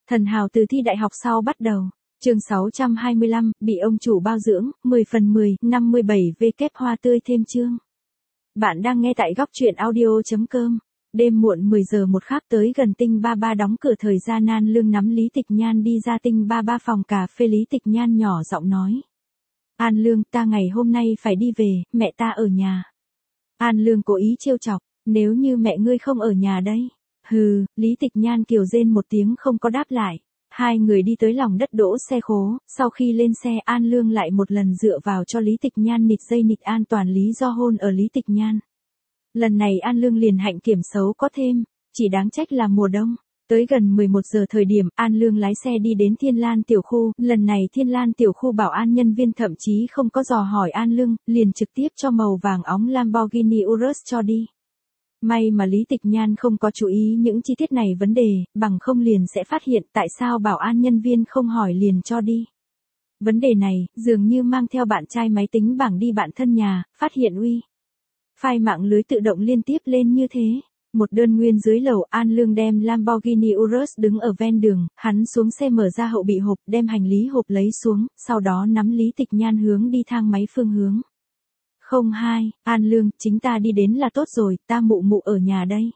Thần hào từ thi đại học sau bắt đầu. Chương 625, bị ông chủ bao dưỡng, 10/10, 57 W hoa tươi thêm chương. Bạn đang nghe tại góc truyện audio.com. Đêm muộn 10 giờ một khắc tới gần Tinh Ba Ba đóng cửa thời gian An Lương nắm Lý Tịch Nhan đi ra Tinh Ba Ba phòng cà phê. Lý Tịch Nhan nhỏ giọng nói. An Lương, ta ngày hôm nay phải đi về, mẹ ta ở nhà. An Lương cố ý trêu chọc, nếu như mẹ ngươi không ở nhà đây. Hừ, Lý Tịch Nhan kiều rên một tiếng không có đáp lại. Hai người đi tới lòng đất đỗ xe khố, sau khi lên xe An Lương lại một lần dựa vào cho Lý Tịch Nhan nịt dây nịt an toàn lý do hôn ở Lý Tịch Nhan. Lần này An Lương liền hạnh kiểm xấu có thêm, chỉ đáng trách là mùa đông. Tới gần 11 giờ thời điểm An Lương lái xe đi đến Thiên Lan tiểu khu, lần này Thiên Lan tiểu khu bảo an nhân viên thậm chí không có dò hỏi An Lương, liền trực tiếp cho màu vàng óng Lamborghini Urus cho đi. May mà Lý Tịch Nhan không có chú ý những chi tiết này vấn đề, bằng không liền sẽ phát hiện tại sao bảo an nhân viên không hỏi liền cho đi. Vấn đề này, dường như mang theo bạn trai máy tính bảng đi bạn thân nhà, phát hiện file mạng lưới tự động liên tiếp lên như thế. Một đơn nguyên dưới lầu An Lương đem Lamborghini Urus đứng ở ven đường, hắn xuống xe mở ra hậu bị hộp đem hành lý hộp lấy xuống, sau đó nắm Lý Tịch Nhan hướng đi thang máy phương hướng. 02, An Lương, chính ta đi đến là tốt rồi, ta mụ mụ ở nhà đây.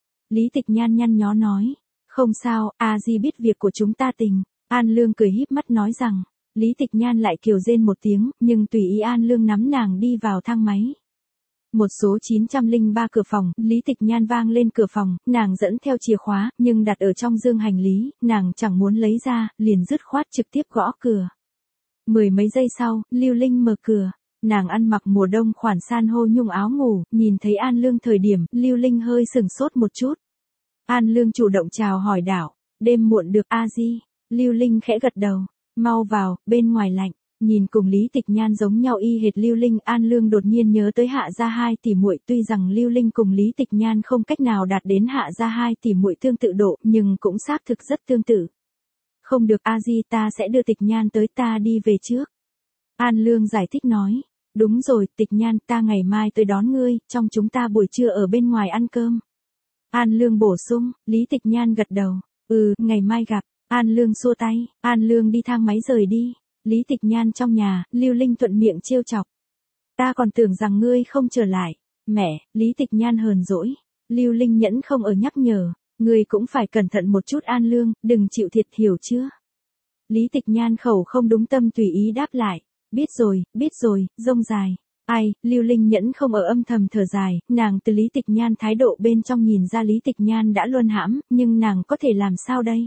Lý Tịch Nhan nhăn nhó nói, không sao, Di biết việc của chúng ta tình. An Lương cười híp mắt nói rằng, Lý Tịch Nhan lại kiều rên một tiếng, nhưng tùy ý An Lương nắm nàng đi vào thang máy. Một số 903 cửa phòng, Lý Tịch Nhan vang lên cửa phòng, nàng dẫn theo chìa khóa, nhưng đặt ở trong dương hành lý, nàng chẳng muốn lấy ra, liền dứt khoát trực tiếp gõ cửa. Mười mấy giây sau, Lưu Linh mở cửa. Nàng ăn mặc mùa đông khoản san hô nhung áo ngủ, nhìn thấy An Lương thời điểm, Lưu Linh hơi sừng sốt một chút. An Lương chủ động chào hỏi đảo, đêm muộn được Di. Lưu Linh khẽ gật đầu, mau vào, bên ngoài lạnh. Nhìn cùng Lý Tịch Nhan giống nhau y hệt Lưu Linh, An Lương đột nhiên nhớ tới Hạ gia hai tỷ muội, tuy rằng Lưu Linh cùng Lý Tịch Nhan không cách nào đạt đến Hạ gia hai tỷ muội tương tự độ, nhưng cũng xác thực rất tương tự. Không được Di, ta sẽ đưa Tịch Nhan tới, ta đi về trước. An Lương giải thích nói. Đúng rồi, Tịch Nhan, ta ngày mai tới đón ngươi, trong chúng ta buổi trưa ở bên ngoài ăn cơm. An Lương bổ sung, Lý Tịch Nhan gật đầu. Ngày mai gặp. An Lương xua tay, An Lương đi thang máy rời đi. Lý Tịch Nhan trong nhà, Lưu Linh thuận miệng trêu chọc. Ta còn tưởng rằng ngươi không trở lại. Mẹ, Lý Tịch Nhan hờn dỗi. Lưu Linh nhẫn không ở nhắc nhở, ngươi cũng phải cẩn thận một chút An Lương, đừng chịu thiệt hiểu chưa? Lý Tịch Nhan khẩu không đúng tâm tùy ý đáp lại. Biết rồi, rông dài. Lưu Linh nhẫn không ở âm thầm thở dài, nàng từ Lý Tịch Nhan thái độ bên trong nhìn ra Lý Tịch Nhan đã luân hãm, nhưng nàng có thể làm sao đây?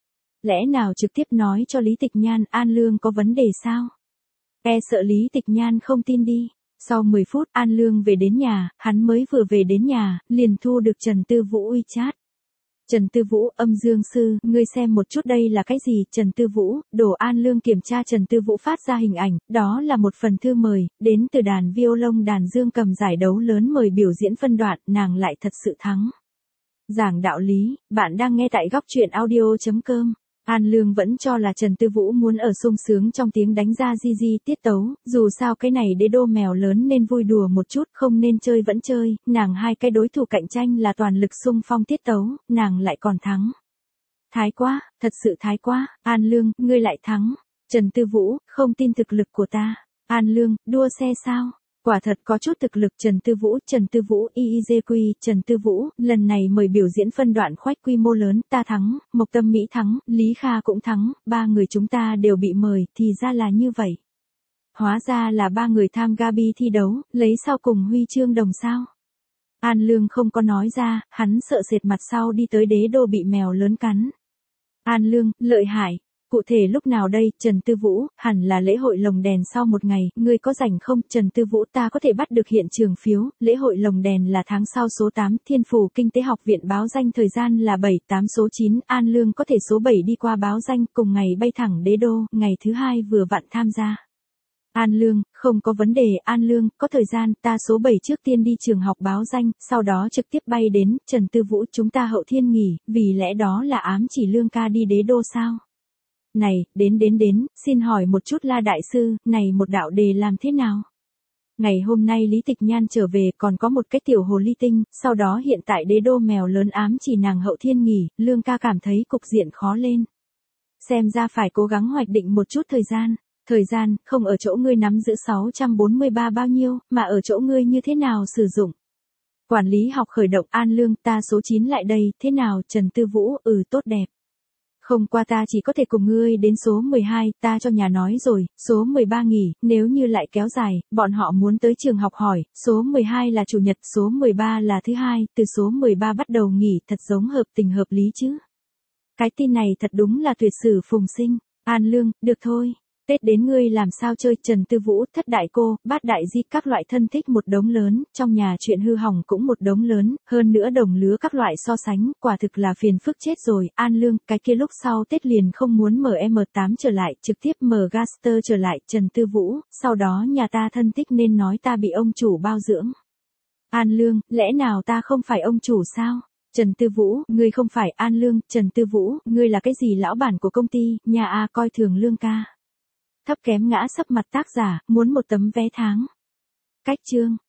Lẽ nào trực tiếp nói cho Lý Tịch Nhan An Lương có vấn đề sao? Sợ Lý Tịch Nhan không tin đi. Sau 10 phút An Lương về đến nhà, hắn mới vừa về đến nhà, liền thu được Trần Tư Vũ WeChat. Trần Tư Vũ, âm dương sư, ngươi xem một chút đây là cái gì? Trần Tư Vũ, đồ An Lương kiểm tra Trần Tư Vũ phát ra hình ảnh, đó là một phần thư mời, đến từ đàn violon đàn dương cầm giải đấu lớn mời biểu diễn phân đoạn, nàng lại thật sự thắng. Giảng đạo lý, bạn đang nghe tại góc truyện audio.com. An Lương vẫn cho là Trần Tư Vũ muốn ở sung sướng trong tiếng đánh ra di tiết tấu, dù sao cái này đế đô mèo lớn nên vui đùa một chút, không nên chơi vẫn chơi, nàng hai cái đối thủ cạnh tranh là toàn lực xung phong tiết tấu, nàng lại còn thắng. Thái quá, thật sự thái quá, An Lương, ngươi lại thắng. Trần Tư Vũ, không tin thực lực của ta. An Lương, đua xe sao? Quả thật có chút thực lực. Trần Tư Vũ, IIGQ, Trần Tư Vũ, lần này mời biểu diễn phân đoạn khoách quy mô lớn, ta thắng, Mộc Tâm Mỹ thắng, Lý Kha cũng thắng, ba người chúng ta đều bị mời, thì ra là như vậy. Hóa ra là ba người tham Gabi thi đấu, lấy sau cùng huy chương đồng sao. An Lương không có nói ra, hắn sợ sệt mặt sau đi tới đế đô bị mèo lớn cắn. An Lương, lợi hại. Cụ thể lúc nào đây? Trần Tư Vũ, hẳn là lễ hội lồng đèn sau một ngày, ngươi có rảnh không? Trần Tư Vũ, ta có thể bắt được hiện trường phiếu, lễ hội lồng đèn là tháng sau số 8, Thiên Phủ Kinh tế học viện báo danh thời gian là 7/8 số 9, An Lương có thể số 7 đi qua báo danh, cùng ngày bay thẳng đế đô, ngày thứ hai vừa vặn tham gia. An Lương, không có vấn đề, An Lương, có thời gian, ta số 7 trước tiên đi trường học báo danh, sau đó trực tiếp bay đến. Trần Tư Vũ, chúng ta hậu thiên nghỉ, vì lẽ đó là ám chỉ Lương ca đi đế đô sao? Này, đến, xin hỏi một chút La Đại Sư, này một đạo đề làm thế nào? Ngày hôm nay Lý Tịch Nhan trở về còn có một cái tiểu hồ ly tinh, sau đó hiện tại đế đô mèo lớn ám chỉ nàng hậu thiên nghỉ, Lương ca cảm thấy cục diện khó lên. Xem ra phải cố gắng hoạch định một chút thời gian. Thời gian, không ở chỗ ngươi nắm giữ 643 bao nhiêu, mà ở chỗ ngươi như thế nào sử dụng. Quản lý học khởi động An Lương, ta số 9 lại đây, thế nào, Trần Tư Vũ, tốt đẹp. Không qua ta chỉ có thể cùng ngươi đến số 12, ta cho nhà nói rồi, số 13 nghỉ, nếu như lại kéo dài, bọn họ muốn tới trường học hỏi, số 12 là chủ nhật, số 13 là thứ hai, từ số 13 bắt đầu nghỉ, thật giống hợp tình hợp lý chứ. Cái tin này thật đúng là tuyệt sử phùng sinh. An Lương, được thôi. Tết đến ngươi làm sao chơi, Trần Tư Vũ, thất đại cô, bát đại di, các loại thân thích một đống lớn, trong nhà chuyện hư hỏng cũng một đống lớn, hơn nữa đồng lứa các loại so sánh, quả thực là phiền phức chết rồi. An Lương, cái kia lúc sau Tết liền không muốn mở M8 trở lại, trực tiếp mở Gaster trở lại, Trần Tư Vũ, sau đó nhà ta thân thích nên nói ta bị ông chủ bao dưỡng. An Lương, lẽ nào ta không phải ông chủ sao? Trần Tư Vũ, ngươi không phải. An Lương, Trần Tư Vũ, ngươi là cái gì lão bản của công ty, nhà A coi thường Lương ca. Thấp kém ngã sấp mặt tác giả, muốn một tấm vé tháng. Cách chương.